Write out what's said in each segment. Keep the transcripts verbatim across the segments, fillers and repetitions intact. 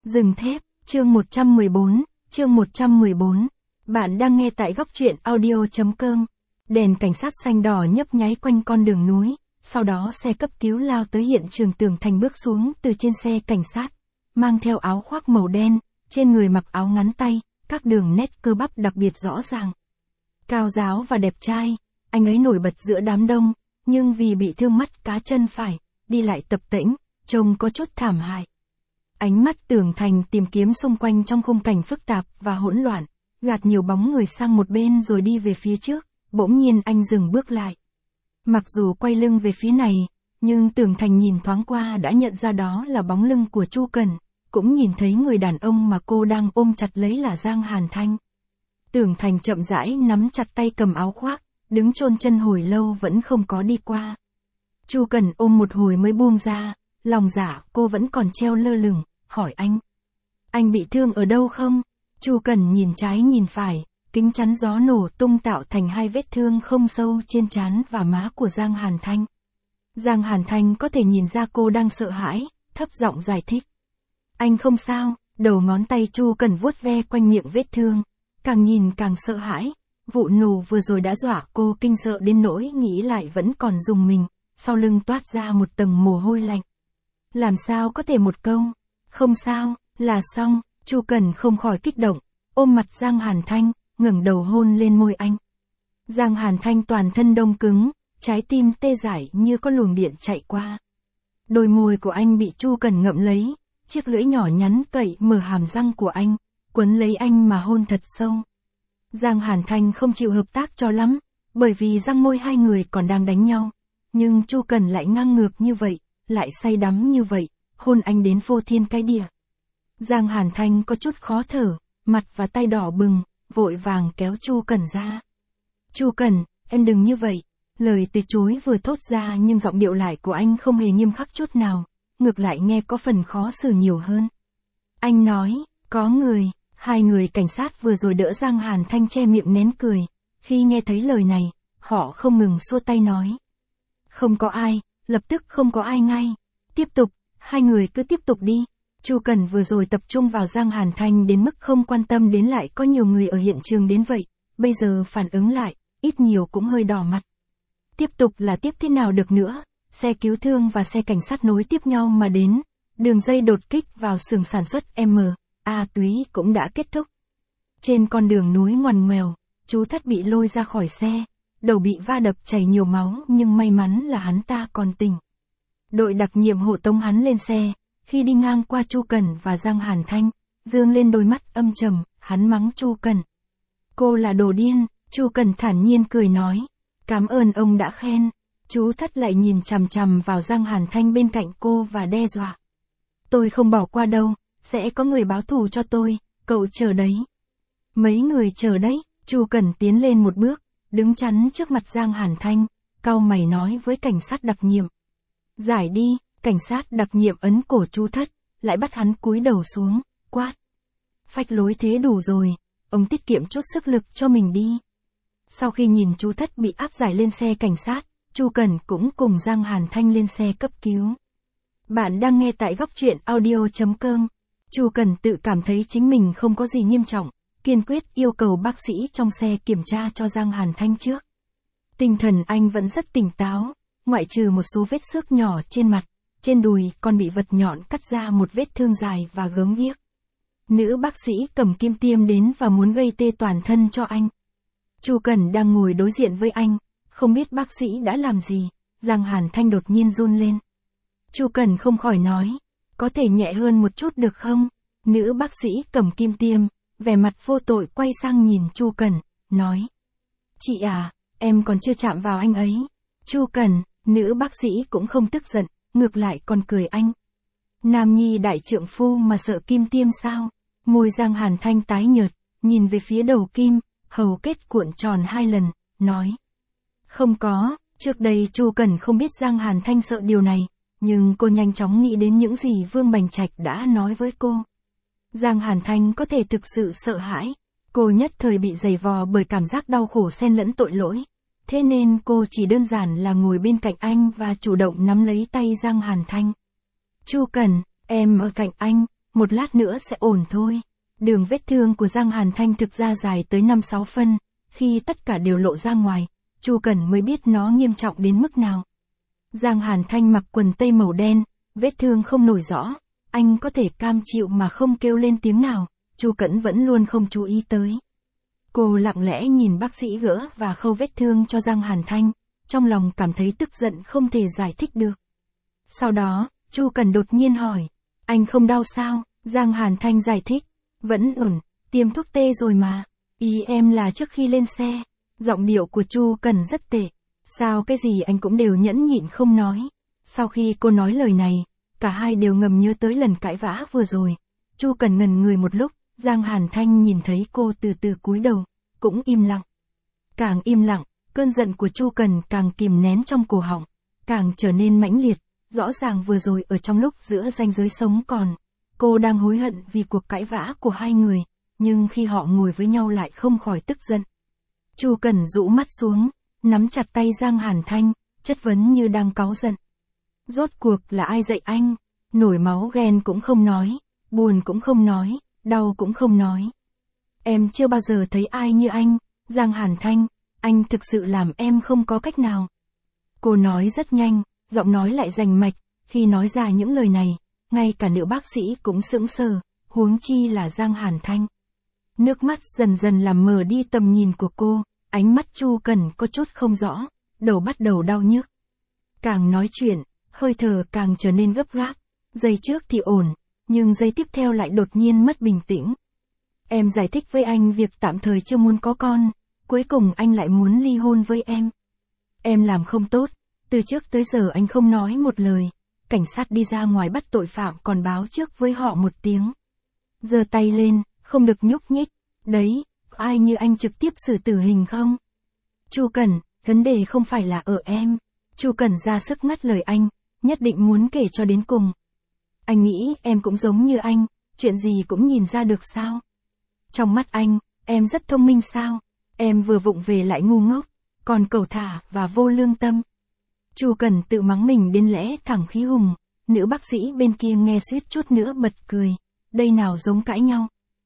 Rừng thép, chương một trăm mười bốn, chương một trăm mười bốn. Bạn đang nghe tại góc truyện audio.com. Đèn cảnh sát xanh đỏ nhấp nháy quanh con đường núi, sau đó xe cấp cứu lao tới hiện trường. Tưởng Thành bước xuống từ trên xe cảnh sát, mang theo áo khoác màu đen, trên người mặc áo ngắn tay, các đường nét cơ bắp đặc biệt rõ ràng. Cao ráo và đẹp trai, anh ấy nổi bật giữa đám đông, nhưng vì bị thương mắt cá chân phải, đi lại tập tễnh, trông có chút thảm hại. Ánh mắt Tưởng Thành tìm kiếm xung quanh trong khung cảnh phức tạp và hỗn loạn, gạt nhiều bóng người sang một bên rồi đi về phía trước, bỗng nhiên anh dừng bước lại. Mặc dù quay lưng về phía này, nhưng Tưởng Thành nhìn thoáng qua đã nhận ra đó là bóng lưng của Chu Cần, cũng nhìn thấy người đàn ông mà cô đang ôm chặt lấy là Giang Hàn Thanh. Tưởng Thành chậm rãi nắm chặt tay cầm áo khoác, đứng chôn chân hồi lâu vẫn không có đi qua. Chu Cần ôm một hồi mới buông ra, lòng dạ cô vẫn còn treo lơ lửng, hỏi anh. Anh bị thương ở đâu không? Chu Cần nhìn trái nhìn phải, kính chắn gió nổ tung tạo thành hai vết thương không sâu trên trán và má của Giang Hàn Thanh. Giang Hàn Thanh có thể nhìn ra cô đang sợ hãi, thấp giọng giải thích. Anh không sao, đầu ngón tay Chu Cần vuốt ve quanh miệng vết thương, càng nhìn càng sợ hãi. Vụ nổ vừa rồi đã dọa cô kinh sợ đến nỗi nghĩ lại vẫn còn rùng mình, sau lưng toát ra một tầng mồ hôi lạnh. Làm sao có thể một câu, không sao, là xong. Chu Cần không khỏi kích động, ôm mặt Giang Hàn Thanh, ngẩng đầu hôn lên môi anh. Giang Hàn Thanh toàn thân đông cứng, trái tim tê dại như có luồng điện chạy qua. Đôi môi của anh bị Chu Cần ngậm lấy, chiếc lưỡi nhỏ nhắn cậy mở hàm răng của anh, quấn lấy anh mà hôn thật sâu. Giang Hàn Thanh không chịu hợp tác cho lắm, bởi vì răng môi hai người còn đang đánh nhau. Nhưng Chu Cần lại ngang ngược như vậy, lại say đắm như vậy, hôn anh đến vô thiên cái địa. Giang Hàn Thanh có chút khó thở, mặt và tay đỏ bừng, vội vàng kéo Chu Cần ra. Chu Cần, em đừng như vậy. Lời từ chối vừa thốt ra nhưng giọng điệu lại của anh không hề nghiêm khắc chút nào, ngược lại nghe có phần khó xử nhiều hơn. Anh nói, có người. Hai người cảnh sát vừa rồi đỡ Giang Hàn Thanh che miệng nén cười, khi nghe thấy lời này, họ không ngừng xua tay nói. Không có ai, lập tức không có ai ngay. Tiếp tục, hai người cứ tiếp tục đi. Chu Cần vừa rồi tập trung vào Giang Hàn Thanh đến mức không quan tâm đến lại có nhiều người ở hiện trường đến vậy, bây giờ phản ứng lại, ít nhiều cũng hơi đỏ mặt. Tiếp tục là tiếp thế nào được nữa, xe cứu thương và xe cảnh sát nối tiếp nhau mà đến, đường dây đột kích vào xưởng sản xuất M. A túy cũng đã kết thúc. Trên con đường núi ngoằn ngoèo, chú Thất bị lôi ra khỏi xe, đầu bị va đập chảy nhiều máu nhưng may mắn là hắn ta còn tỉnh. Đội đặc nhiệm hộ tống hắn lên xe, khi đi ngang qua Chu Cần và Giang Hàn Thanh, dương lên đôi mắt âm trầm, hắn mắng Chu Cần. Cô là đồ điên, Chu Cần thản nhiên cười nói, cảm ơn ông đã khen. Chú Thất lại nhìn chằm chằm vào Giang Hàn Thanh bên cạnh cô và đe dọa. Tôi không bỏ qua đâu. Sẽ có người báo thù cho tôi, cậu chờ đấy. Mấy người chờ đấy, Chu Cần tiến lên một bước, đứng chắn trước mặt Giang Hàn Thanh, cau mày nói với cảnh sát đặc nhiệm. Giải đi, cảnh sát đặc nhiệm ấn cổ Chu Thất, lại bắt hắn cúi đầu xuống, quát. Phách lối thế đủ rồi, ông tiết kiệm chút sức lực cho mình đi. Sau khi nhìn Chu Thất bị áp giải lên xe cảnh sát, Chu Cần cũng cùng Giang Hàn Thanh lên xe cấp cứu. Bạn đang nghe tại góc truyện audio.com. Chu Cần tự cảm thấy chính mình không có gì nghiêm trọng, kiên quyết yêu cầu bác sĩ trong xe kiểm tra cho Giang Hàn Thanh trước. Tinh thần anh vẫn rất tỉnh táo, ngoại trừ một số vết xước nhỏ trên mặt, trên đùi còn bị vật nhọn cắt ra một vết thương dài và gớm ghiếc. Nữ bác sĩ cầm kim tiêm đến và muốn gây tê toàn thân cho anh. Chu Cần đang ngồi đối diện với anh, không biết bác sĩ đã làm gì, Giang Hàn Thanh đột nhiên run lên. Chu Cần không khỏi nói. Có thể nhẹ hơn một chút được không? Nữ bác sĩ cầm kim tiêm, vẻ mặt vô tội quay sang nhìn Chu Cần, nói. Chị à, em còn chưa chạm vào anh ấy. Chu Cần, nữ bác sĩ cũng không tức giận, ngược lại còn cười anh. Nam nhi đại trượng phu mà sợ kim tiêm sao? Môi Giang Hàn Thanh tái nhợt, nhìn về phía đầu kim, hầu kết cuộn tròn hai lần, nói. Không có, trước đây Chu Cần không biết Giang Hàn Thanh sợ điều này. Nhưng cô nhanh chóng nghĩ đến những gì Vương Bành Trạch đã nói với cô. Giang Hàn Thanh có thể thực sự sợ hãi. Cô nhất thời bị giày vò bởi cảm giác đau khổ xen lẫn tội lỗi. Thế nên cô chỉ đơn giản là ngồi bên cạnh anh và chủ động nắm lấy tay Giang Hàn Thanh. Chu Cần, em ở cạnh anh, một lát nữa sẽ ổn thôi. Đường vết thương của Giang Hàn Thanh thực ra dài tới năm sáu phân, khi tất cả đều lộ ra ngoài, Chu Cẩn mới biết nó nghiêm trọng đến mức nào. Giang Hàn Thanh mặc quần tây màu đen, vết thương không nổi rõ, anh có thể cam chịu mà không kêu lên tiếng nào, Chu Cẩn vẫn luôn không chú ý tới. Cô lặng lẽ nhìn bác sĩ gỡ và khâu vết thương cho Giang Hàn Thanh, trong lòng cảm thấy tức giận không thể giải thích được. Sau đó, Chu Cẩn đột nhiên hỏi, anh không đau sao? Giang Hàn Thanh giải thích, vẫn ổn, tiêm thuốc tê rồi mà, ý em là trước khi lên xe. Giọng điệu của Chu Cẩn rất tệ, sao cái gì anh cũng đều nhẫn nhịn không nói. Sau khi cô nói lời này, cả hai đều ngầm nhớ tới lần cãi vã vừa rồi. Chu Cẩn ngần người một lúc, Giang Hàn Thanh nhìn thấy cô từ từ cúi đầu, cũng im lặng. Càng im lặng, cơn giận của Chu Cẩn càng kìm nén trong cổ họng, càng trở nên mãnh liệt. Rõ ràng vừa rồi ở trong lúc giữa ranh giới sống còn, cô đang hối hận vì cuộc cãi vã của hai người, nhưng khi họ ngồi với nhau lại không khỏi tức giận. Chu Cẩn rũ mắt xuống, nắm chặt tay Giang Hàn Thanh, chất vấn như đang cáu giận. Rốt cuộc là ai dạy anh? Nổi máu ghen cũng không nói, buồn cũng không nói, đau cũng không nói. Em chưa bao giờ thấy ai như anh, Giang Hàn Thanh, anh thực sự làm em không có cách nào. Cô nói rất nhanh, giọng nói lại rành mạch, khi nói ra những lời này, ngay cả nữ bác sĩ cũng sững sờ, huống chi là Giang Hàn Thanh. Nước mắt dần dần làm mờ đi tầm nhìn của cô, ánh mắt Chu Cẩn có chút không rõ, đầu bắt đầu đau nhức. Càng nói chuyện, hơi thở càng trở nên gấp gáp, giây trước thì ổn, nhưng giây tiếp theo lại đột nhiên mất bình tĩnh. Em giải thích với anh việc tạm thời chưa muốn có con, cuối cùng anh lại muốn ly hôn với em. Em làm không tốt, từ trước tới giờ anh không nói một lời, cảnh sát đi ra ngoài bắt tội phạm còn báo trước với họ một tiếng. Giơ tay lên, không được nhúc nhích, đấy, có ai như anh trực tiếp xử tử hình không? Chu Cẩn, vấn đề không phải là ở em. Chu Cẩn ra sức ngắt lời anh, nhất định muốn kể cho đến cùng. Anh nghĩ em cũng giống như anh, chuyện gì cũng nhìn ra được sao? Trong mắt anh, em rất thông minh sao? Em vừa vụng về lại ngu ngốc, còn cẩu thả và vô lương tâm. Chu Cẩn tự mắng mình đến lẽ thẳng khí hùng, nữ bác sĩ bên kia nghe suýt chút nữa bật cười, đây nào giống cãi nhau.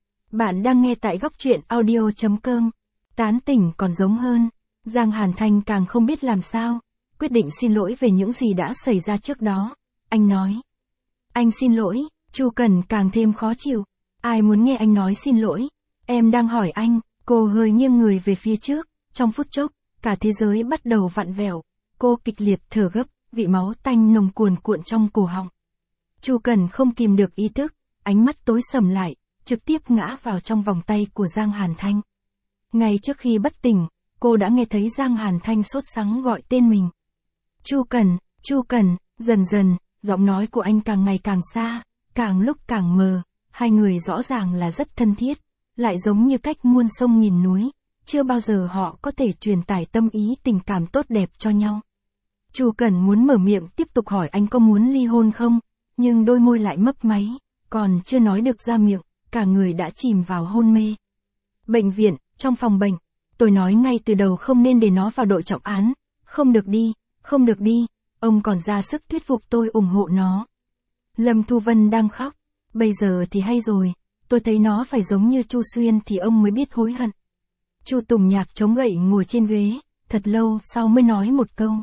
Bạn đang nghe tại góc truyện audio chấm com, tán tỉnh còn giống hơn. Giang Hàn Thanh càng không biết làm sao, quyết định xin lỗi về những gì đã xảy ra trước đó. Anh nói, anh xin lỗi. Chu Cẩn càng thêm khó chịu, ai muốn nghe anh nói xin lỗi, em đang hỏi anh. Cô hơi nghiêng người về phía trước, trong phút chốc, cả thế giới bắt đầu vặn vẹo. Cô kịch liệt thở gấp, vị máu tanh nồng cuồn cuộn trong cổ họng. Chu Cẩn không kìm được ý thức, ánh mắt tối sầm lại, trực tiếp ngã vào trong vòng tay của Giang Hàn Thanh. Ngay trước khi bất tỉnh, cô đã nghe thấy Giang Hàn Thanh sốt sắng gọi tên mình. Chu Cẩn, Chu Cẩn, dần dần, giọng nói của anh càng ngày càng xa, càng lúc càng mờ, hai người rõ ràng là rất thân thiết, lại giống như cách muôn sông nghìn núi, chưa bao giờ họ có thể truyền tải tâm ý tình cảm tốt đẹp cho nhau. Chu Cẩn muốn mở miệng tiếp tục hỏi anh có muốn ly hôn không, nhưng đôi môi lại mấp máy, còn chưa nói được ra miệng, cả người đã chìm vào hôn mê. Bệnh viện, trong phòng bệnh, tôi nói ngay từ đầu không nên để nó vào đội trọng án, không được đi, không được đi, ông còn ra sức thuyết phục tôi ủng hộ nó. Lâm Thu Vân đang khóc, bây giờ thì hay rồi, tôi thấy nó phải giống như Chu Xuyên thì ông mới biết hối hận. Chu Tùng Nhạc chống gậy ngồi trên ghế, thật lâu sau mới nói một câu.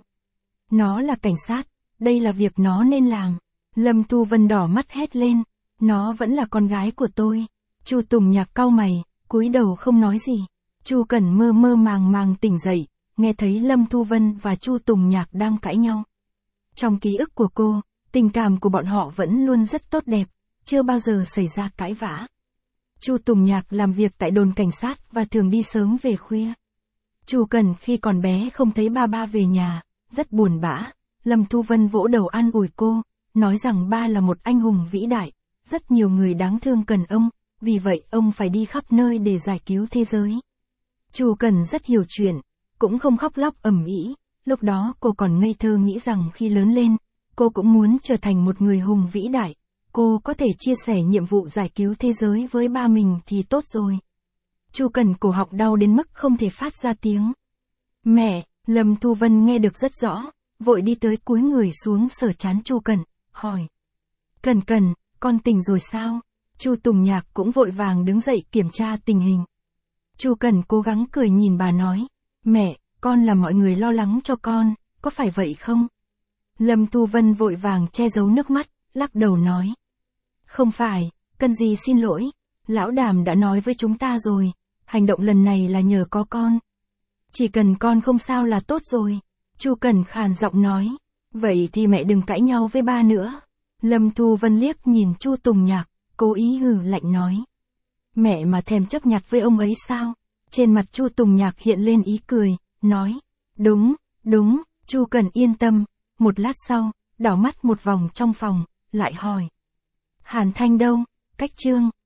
Nó là cảnh sát, đây là việc nó nên làm. Lâm Thu Vân đỏ mắt hét lên, nó vẫn là con gái của tôi. Chu Tùng Nhạc cau mày, cúi đầu không nói gì. Chu Cẩn mơ mơ màng màng tỉnh dậy, nghe thấy Lâm Thu Vân và Chu Tùng Nhạc đang cãi nhau. Trong ký ức của cô, tình cảm của bọn họ vẫn luôn rất tốt đẹp, chưa bao giờ xảy ra cãi vã. Chu Tùng Nhạc làm việc tại đồn cảnh sát và thường đi sớm về khuya. Chu Cẩn khi còn bé không thấy ba ba về nhà, rất buồn bã. Lâm Thu Vân vỗ đầu an ủi cô, nói rằng ba là một anh hùng vĩ đại, rất nhiều người đáng thương cần ông, vì vậy ông phải đi khắp nơi để giải cứu thế giới. Chu Cẩn rất hiểu chuyện, cũng không khóc lóc ầm ĩ. Lúc đó cô còn ngây thơ nghĩ rằng khi lớn lên, cô cũng muốn trở thành một người hùng vĩ đại. Cô có thể chia sẻ nhiệm vụ giải cứu thế giới với ba mình thì tốt rồi. Chu Cẩn cổ họng đau đến mức không thể phát ra tiếng. Mẹ, Lâm Thu Vân nghe được rất rõ, vội đi tới cúi người xuống sờ trán Chu Cẩn, hỏi. Cẩn Cẩn, con tỉnh rồi sao? Chu Tùng Nhạc cũng vội vàng đứng dậy kiểm tra tình hình. Chu Cần cố gắng cười nhìn bà nói, mẹ, con là mọi người lo lắng cho con, có phải vậy không? Lâm Thu Vân vội vàng che giấu nước mắt, lắc đầu nói. Không phải, cần gì xin lỗi, lão Đàm đã nói với chúng ta rồi, hành động lần này là nhờ có con. Chỉ cần con không sao là tốt rồi. Chu Cần khàn giọng nói, vậy thì mẹ đừng cãi nhau với ba nữa. Lâm Thu Vân liếc nhìn Chu Tùng Nhạc, cố ý hừ lạnh nói. Mẹ mà thèm chấp nhặt với ông ấy sao? Trên mặt Chu Tùng Nhạc hiện lên ý cười, nói, đúng, đúng, Chu Cần yên tâm. Một lát sau, đảo mắt một vòng trong phòng, lại hỏi. Hàn Thanh đâu? Cách Trương,